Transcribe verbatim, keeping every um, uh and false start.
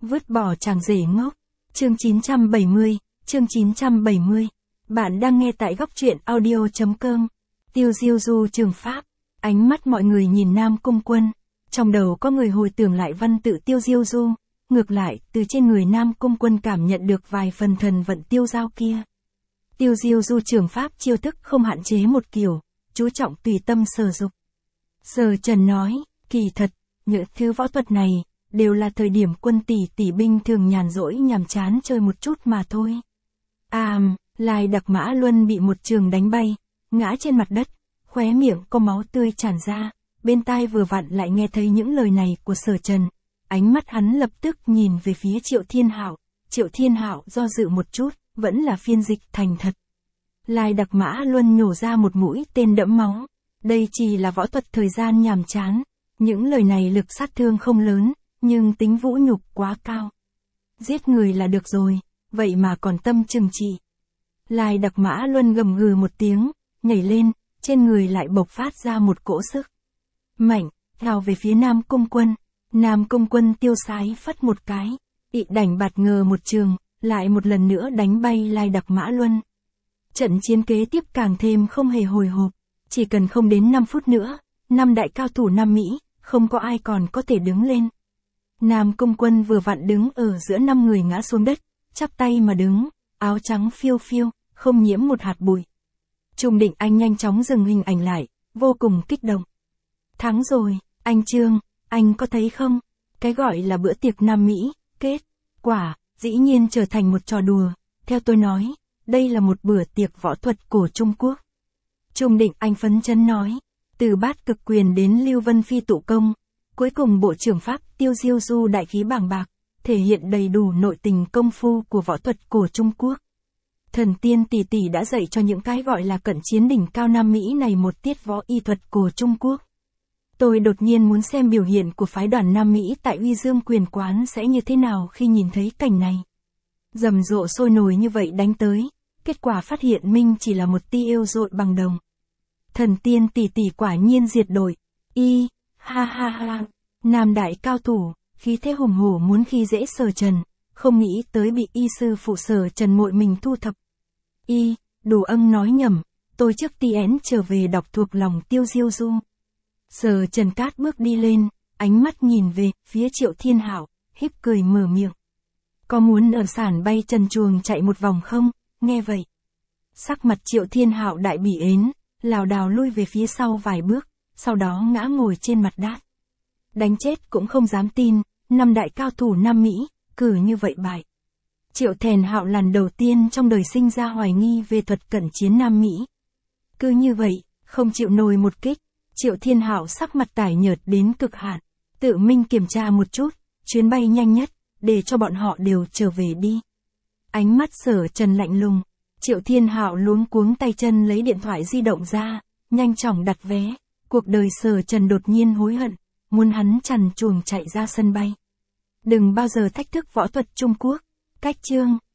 Vứt bỏ chàng rể ngốc. Chương chín trăm bảy mươi, chương chín trăm bảy mươi. Bạn đang nghe tại góc truyện audio chấm com. Tiêu Diêu Du trường pháp. Ánh mắt mọi người nhìn Nam Cung Quân. Trong đầu có người hồi tưởng lại văn tự Tiêu Diêu Du. Ngược lại, từ trên người Nam Cung Quân cảm nhận được vài phần thần vận tiêu giao kia. Tiêu Diêu Du trường pháp chiêu thức không hạn chế một kiểu, chú trọng tùy tâm sở dục. Sở Trần nói, kỳ thật, những thứ võ thuật này, đều là thời điểm quân tỷ tỷ binh thường nhàn rỗi nhàm chán chơi một chút mà thôi. À, Lai Đặc Mã Luân bị một trường đánh bay, ngã trên mặt đất, khóe miệng có máu tươi tràn ra, bên tai vừa vặn lại nghe thấy những lời này của Sở Trần. Ánh mắt hắn lập tức nhìn về phía Triệu Thiên Hạo, Triệu Thiên Hạo do dự một chút, vẫn là phiên dịch thành thật. Lai Đặc Mã Luân nhổ ra một mũi tên đẫm máu, đây chỉ là võ thuật thời gian nhàm chán, những lời này lực sát thương không lớn, nhưng tính vũ nhục quá cao. Giết người là được rồi, vậy mà còn tâm trừng trị. Lai Đặc Mã Luân gầm gừ một tiếng, nhảy lên, trên người lại bộc phát ra một cỗ sức mạnh, theo về phía Nam Cung Quân. Nam Cung Quân tiêu sái phất một cái, ị đảnh bạt ngờ một trường, lại một lần nữa đánh bay Lai Đặc Mã Luân. Trận chiến kế tiếp càng thêm không hề hồi hộp, chỉ cần không đến năm phút nữa, năm đại cao thủ Nam Mỹ, không có ai còn có thể đứng lên. Nam Cung Quân vừa vặn đứng ở giữa năm người ngã xuống đất, chắp tay mà đứng, áo trắng phiêu phiêu, không nhiễm một hạt bụi. Trung Định Anh nhanh chóng dừng hình ảnh lại, vô cùng kích động. Thắng rồi, anh Trương, anh có thấy không? Cái gọi là bữa tiệc Nam Mỹ, kết quả, dĩ nhiên trở thành một trò đùa. Theo tôi nói, đây là một bữa tiệc võ thuật cổ Trung Quốc. Trung Định Anh phấn chấn nói, từ Bát Cực Quyền đến Lưu Vân Phi tụ công, cuối cùng bộ trưởng Pháp Tiêu Diêu Du đại khí bàng bạc, thể hiện đầy đủ nội tình công phu của võ thuật cổ Trung Quốc. Thần tiên tỷ tỷ đã dạy cho những cái gọi là cận chiến đỉnh cao Nam Mỹ này một tiết võ y thuật cổ Trung Quốc. Tôi đột nhiên muốn xem biểu hiện của phái đoàn Nam Mỹ tại Uy Dương Quyền Quán sẽ như thế nào khi nhìn thấy cảnh này. Rầm rộ sôi nổi như vậy đánh tới, kết quả phát hiện Minh chỉ là một tia yêu dội bằng đồng. Thần tiên tỷ tỷ quả nhiên diệt đội. Y, ha ha ha, nam đại cao thủ, khí thế hùng hổ muốn khi dễ Sở Trần, không nghĩ tới bị y sư phụ Sở Trần muội mình thu thập. Y, Đồ Ân nói nhầm, tôi trước tien trở về đọc thuộc lòng Tiêu Diêu Du. Sở Trần cát bước đi lên, ánh mắt nhìn về phía Triệu Thiên Hạo, híp cười mở miệng. Có muốn ở sản bay trần chuồng chạy một vòng không? Nghe vậy, sắc mặt Triệu Thiên Hạo đại bỉ ến, lảo đảo lui về phía sau vài bước, sau đó ngã ngồi trên mặt đát. Đánh chết cũng không dám tin, năm đại cao thủ Nam Mỹ, cử như vậy bại. Triệu Thèn Hạo lần đầu tiên trong đời sinh ra hoài nghi về thuật cận chiến Nam Mỹ. Cứ như vậy, không chịu nổi một kích, Triệu Thiên Hạo sắc mặt tái nhợt đến cực hạn, tự mình kiểm tra một chút, chuyến bay nhanh nhất, để cho bọn họ đều trở về đi. Ánh mắt Sở Trần lạnh lùng, Triệu Thiên Hạo luống cuống tay chân lấy điện thoại di động ra, nhanh chóng đặt vé. Cuộc đời Sở Trần đột nhiên hối hận, muốn hắn trần truồng chạy ra sân bay. Đừng bao giờ thách thức võ thuật Trung Quốc. Cách chương